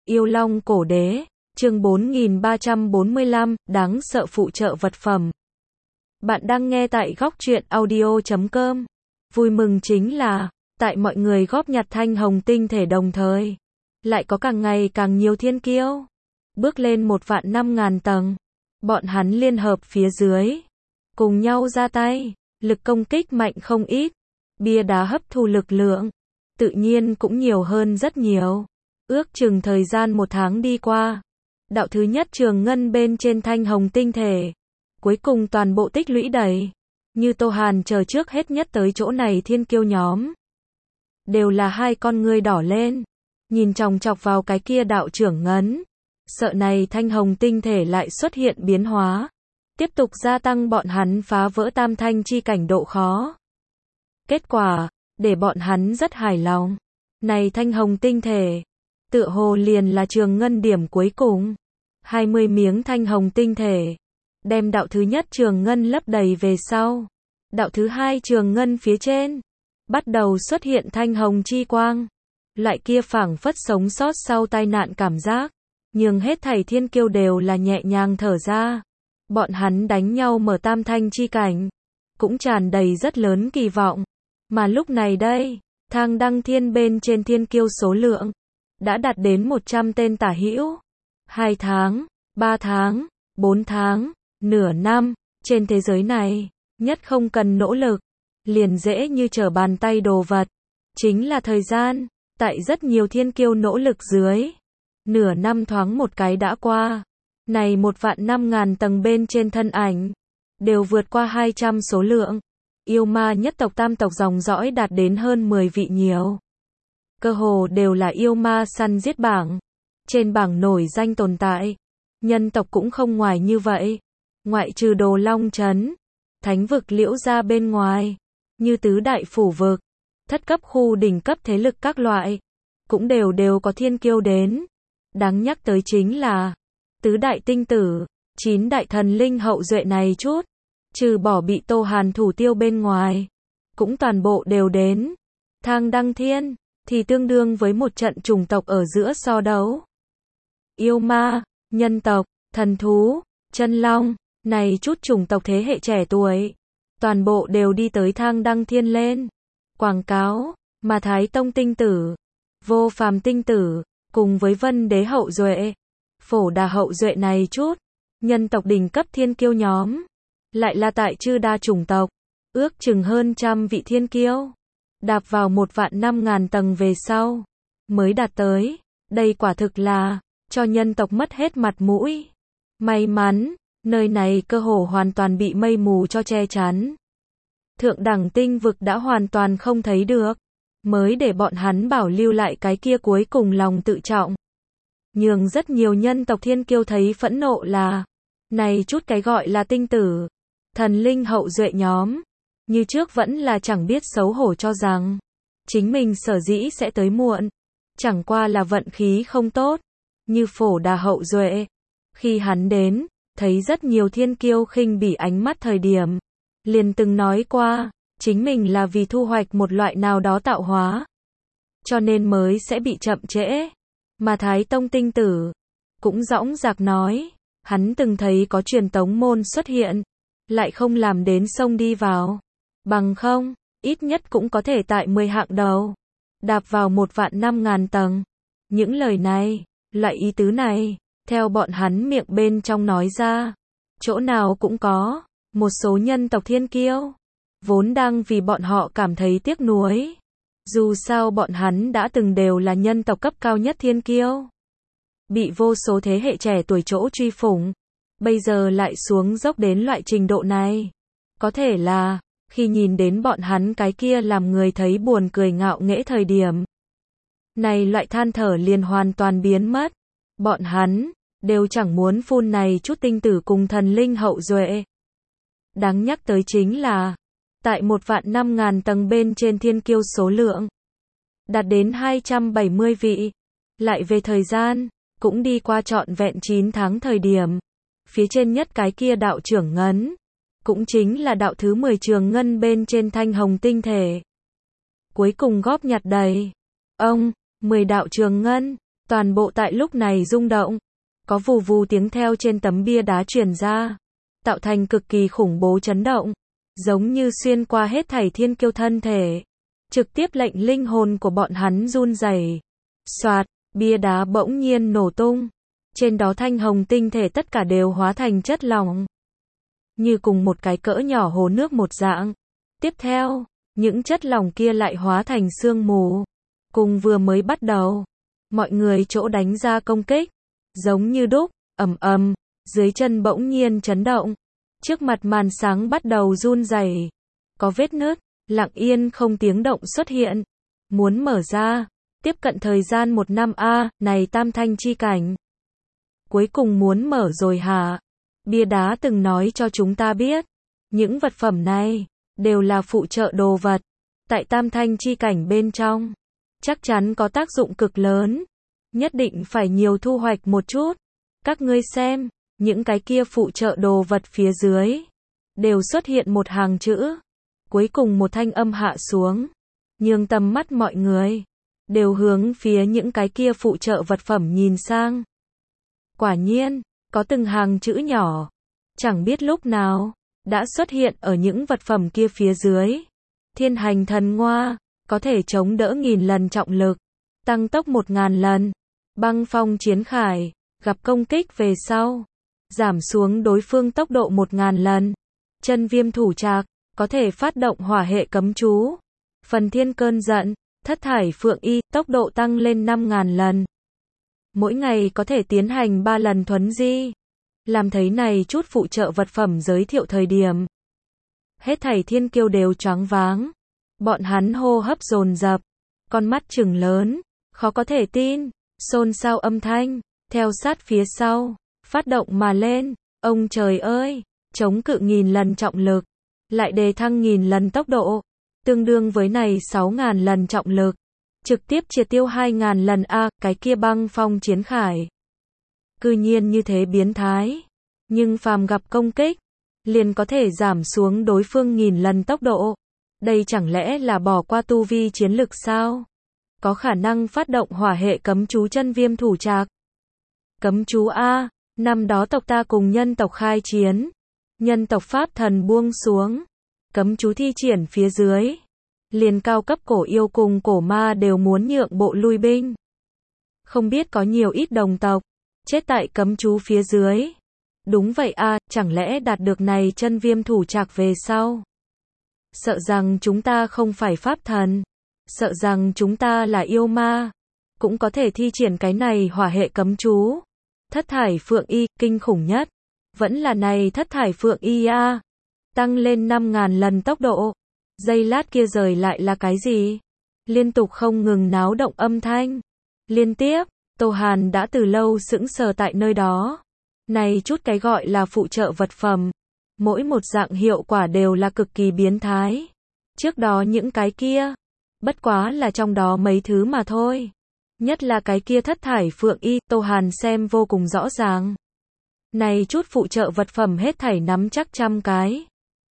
Yêu Long Cổ Đế, chương 4345, đáng sợ phụ trợ vật phẩm. Bạn đang nghe tại góc truyện audio.com. Vui mừng chính là, tại mọi người góp nhặt thanh hồng tinh thể đồng thời, lại có càng ngày càng nhiều thiên kiêu. Bước lên 1.500.000 tầng, bọn hắn liên hợp phía dưới, cùng nhau ra tay, lực công kích mạnh không ít, bia đá hấp thu lực lượng, tự nhiên cũng nhiều hơn rất nhiều. Ước chừng thời gian 1 tháng đi qua, đạo thứ nhất trường ngân bên trên thanh hồng tinh thể, cuối cùng toàn bộ tích lũy đầy, như Tô Hàn chờ trước hết nhất tới chỗ này thiên kiêu nhóm. Đều là hai con ngươi đỏ lên, nhìn chòng chọc vào cái kia đạo trưởng ngấn, sợ này thanh hồng tinh thể lại xuất hiện biến hóa, tiếp tục gia tăng bọn hắn phá vỡ tam thanh chi cảnh độ khó. Kết quả, để bọn hắn rất hài lòng. Này thanh hồng tinh thể, tựa hồ liền là trường ngân điểm cuối cùng. 20 miếng thanh hồng tinh thể, đem đạo thứ nhất trường ngân lấp đầy về sau. Đạo thứ hai trường ngân phía trên, bắt đầu xuất hiện thanh hồng chi quang. Loại kia phảng phất sống sót sau tai nạn cảm giác, nhưng hết thảy thiên kiêu đều là nhẹ nhàng thở ra. Bọn hắn đánh nhau mở tam thanh chi cảnh, cũng tràn đầy rất lớn kỳ vọng. Mà lúc này đây, thang đăng thiên bên trên thiên kiêu số lượng đã đạt đến 100 tên tả hữu. 2 tháng, 3 tháng, 4 tháng, nửa năm, trên thế giới này, nhất không cần nỗ lực, liền dễ như trở bàn tay đồ vật. Chính là thời gian, tại rất nhiều thiên kiêu nỗ lực dưới. Nửa năm thoáng một cái đã qua. Này 1.500.000 tầng bên trên thân ảnh, đều vượt qua 200 số lượng. Yêu ma nhất tộc tam tộc dòng dõi đạt đến hơn 10 vị nhiều. Cơ hồ đều là yêu ma săn giết bảng. Trên bảng nổi danh tồn tại. Nhân tộc cũng không ngoài như vậy. Ngoại trừ Đồ Long Trấn, Thánh vực Liễu Gia bên ngoài, như tứ đại phủ vực, thất cấp khu đỉnh cấp thế lực các loại, cũng đều có thiên kiêu đến. Đáng nhắc tới chính là tứ đại tinh tử, 9 đại thần linh hậu duệ này chút, trừ bỏ bị Tô Hàn thủ tiêu bên ngoài, cũng toàn bộ đều đến. Thang đăng thiên thì tương đương với một trận chủng tộc ở giữa so đấu. Yêu ma, nhân tộc, thần thú, chân long, này chút chủng tộc thế hệ trẻ tuổi, toàn bộ đều đi tới thang đăng thiên lên. Quảng cáo, mà Thái Tông tinh tử, Vô Phàm tinh tử, cùng với Vân Đế hậu duệ, Phổ Đà hậu duệ này chút, nhân tộc đỉnh cấp thiên kiêu nhóm, lại là tại chư đa chủng tộc, ước chừng hơn 100 vị thiên kiêu, đạp vào 1.500.000 tầng về sau, mới đạt tới. Đây quả thực là cho nhân tộc mất hết mặt mũi. May mắn, nơi này cơ hồ hoàn toàn bị mây mù cho che chắn. Thượng đẳng tinh vực đã hoàn toàn không thấy được, mới để bọn hắn bảo lưu lại cái kia cuối cùng lòng tự trọng. Nhưng rất nhiều nhân tộc thiên kiêu thấy phẫn nộ là, này chút cái gọi là tinh tử, thần linh hậu duệ nhóm, như trước vẫn là chẳng biết xấu hổ cho rằng, chính mình sở dĩ sẽ tới muộn, chẳng qua là vận khí không tốt, như Phổ Đà hậu duệ. Khi hắn đến, thấy rất nhiều thiên kiêu khinh bỉ ánh mắt thời điểm, liền từng nói qua, chính mình là vì thu hoạch một loại nào đó tạo hóa, cho nên mới sẽ bị chậm trễ. Mà Thái Tông tinh tử cũng dõng dạc nói, hắn từng thấy có truyền tống môn xuất hiện, lại không làm đến xông đi vào, bằng không, ít nhất cũng có thể tại 10 hạng đầu, đạp vào 1.500.000 tầng. Những lời này, loại ý tứ này, theo bọn hắn miệng bên trong nói ra, chỗ nào cũng có. Một số nhân tộc thiên kiêu, vốn đang vì bọn họ cảm thấy tiếc nuối. Dù sao bọn hắn đã từng đều là nhân tộc cấp cao nhất thiên kiêu, bị vô số thế hệ trẻ tuổi chỗ truy phủng, bây giờ lại xuống dốc đến loại trình độ này. Có thể là, khi nhìn đến bọn hắn cái kia làm người thấy buồn cười ngạo nghễ thời điểm, này loại than thở liền hoàn toàn biến mất. Bọn hắn đều chẳng muốn phun này chút tinh tử cùng thần linh hậu duệ. Đáng nhắc tới chính là, tại 1.500.000 tầng bên trên thiên kiêu số lượng, đạt đến 270 vị. Lại về thời gian, cũng đi qua trọn vẹn 9 tháng thời điểm. Phía trên nhất cái kia đạo trưởng ngấn, cũng chính là đạo thứ 10 trường ngân bên trên thanh hồng tinh thể. Cuối cùng góp nhặt đầy. 10 đạo trường ngân, Toàn bộ tại lúc này rung động. Có vù vù tiếng theo trên tấm bia đá truyền ra, tạo thành cực kỳ khủng bố chấn động, giống như xuyên qua hết thảy thiên kiêu thân thể, trực tiếp lệnh linh hồn của bọn hắn run rẩy. Soạt, bia đá bỗng nhiên nổ tung. Trên đó thanh hồng tinh thể tất cả đều hóa thành chất lỏng, như cùng một cái cỡ nhỏ hồ nước một dạng. Tiếp theo, những chất lỏng kia lại hóa thành sương mù. Cùng vừa mới bắt đầu, mọi người chỗ đánh ra công kích, giống như đúc, ầm ầm, dưới chân bỗng nhiên chấn động. Trước mặt màn sáng bắt đầu run rẩy, có vết nứt, lặng yên không tiếng động xuất hiện. Muốn mở ra, tiếp cận thời gian 1 năm này tam thanh chi cảnh. Cuối cùng muốn mở rồi hả? Bia đá từng nói cho chúng ta biết, những vật phẩm này đều là phụ trợ đồ vật, tại tam thanh chi cảnh bên trong, chắc chắn có tác dụng cực lớn, nhất định phải nhiều thu hoạch một chút. Các ngươi xem, những cái kia phụ trợ đồ vật phía dưới, đều xuất hiện một hàng chữ. Cuối cùng một thanh âm hạ xuống, nhường tầm mắt mọi người đều hướng phía những cái kia phụ trợ vật phẩm nhìn sang. Quả nhiên, có từng hàng chữ nhỏ, chẳng biết lúc nào đã xuất hiện ở những vật phẩm kia phía dưới. Thiên hành thần ngoa, có thể chống đỡ 1000 lần trọng lực, tăng tốc 1000 lần. Băng phong chiến khải, gặp công kích về sau, giảm xuống đối phương tốc độ 1000 lần. Chân viêm thủ trạc, có thể phát động hỏa hệ cấm chú. Phần thiên cơn giận, thất thải phượng y, tốc độ tăng lên 5000 lần. Mỗi ngày có thể tiến hành 3 lần thuấn di. Làm thấy này chút phụ trợ vật phẩm giới thiệu thời điểm, hết thảy thiên kiêu đều choáng váng. Bọn hắn hô hấp dồn dập, con mắt trừng lớn, khó có thể tin, xôn xao âm thanh, theo sát phía sau, phát động mà lên. Ông trời ơi, chống cự 1000 lần trọng lực, lại đề thăng 1000 lần tốc độ, tương đương với này 6000 lần trọng lực, trực tiếp triệt tiêu 2000 lần cái kia băng phong chiến khải. Cư nhiên như thế biến thái, nhưng phàm gặp công kích, liền có thể giảm xuống đối phương 1000 lần tốc độ. Đây chẳng lẽ là bỏ qua tu vi chiến lực sao? Có khả năng phát động hỏa hệ cấm chú chân viêm thủ trạc. Cấm chú năm đó tộc ta cùng nhân tộc khai chiến, nhân tộc pháp thần buông xuống, cấm chú thi triển phía dưới, liền cao cấp cổ yêu cùng cổ ma đều muốn nhượng bộ lui binh. Không biết có nhiều ít đồng tộc chết tại cấm chú phía dưới. Đúng vậy chẳng lẽ đạt được này chân viêm thủ trạc về sau, sợ rằng chúng ta không phải pháp thần, sợ rằng chúng ta là yêu ma, cũng có thể thi triển cái này hỏa hệ cấm chú. Thất thải phượng y, kinh khủng nhất vẫn là này thất thải phượng y tăng lên 5000 lần tốc độ. Giây lát kia rời lại là cái gì? Liên tục không ngừng náo động âm thanh. Liên tiếp, Tô Hàn đã từ lâu sững sờ tại nơi đó. Này chút cái gọi là phụ trợ vật phẩm, mỗi một dạng hiệu quả đều là cực kỳ biến thái. Trước đó những cái kia, bất quá là trong đó mấy thứ mà thôi. Nhất là cái kia thất thải phượng y, Tô Hàn xem vô cùng rõ ràng. Này chút phụ trợ vật phẩm hết thảy nắm chắc 100 cái.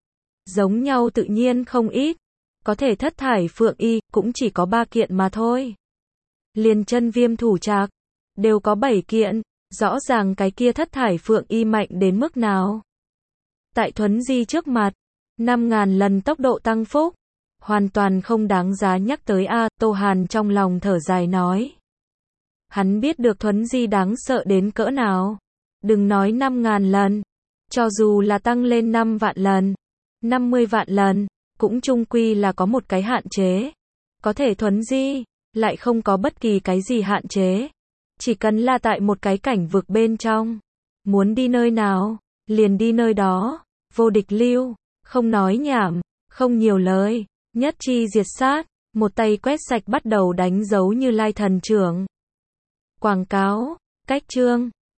Giống nhau tự nhiên không ít. Có thể thất thải phượng y, cũng chỉ có 3 kiện mà thôi. Liền chân viêm thủ trạc, đều có 7 kiện. Rõ ràng cái kia thất thải phượng y mạnh đến mức nào. Tại thuấn di trước mặt, 5000 lần tốc độ tăng phúc, hoàn toàn không đáng giá nhắc tới Tô Hàn trong lòng thở dài nói. Hắn biết được thuấn di đáng sợ đến cỡ nào. Đừng nói 5000 lần, cho dù là tăng lên 5 vạn lần, 50 vạn lần, cũng chung quy là có một cái hạn chế. Có thể thuấn di, lại không có bất kỳ cái gì hạn chế. Chỉ cần là tại một cái cảnh vực bên trong, muốn đi nơi nào, liền đi nơi đó, vô địch lưu, không nói nhảm, không nhiều lời, nhất chi diệt sát, một tay quét sạch bắt đầu đánh dấu Như Lai thần trưởng. Quảng cáo, cách chương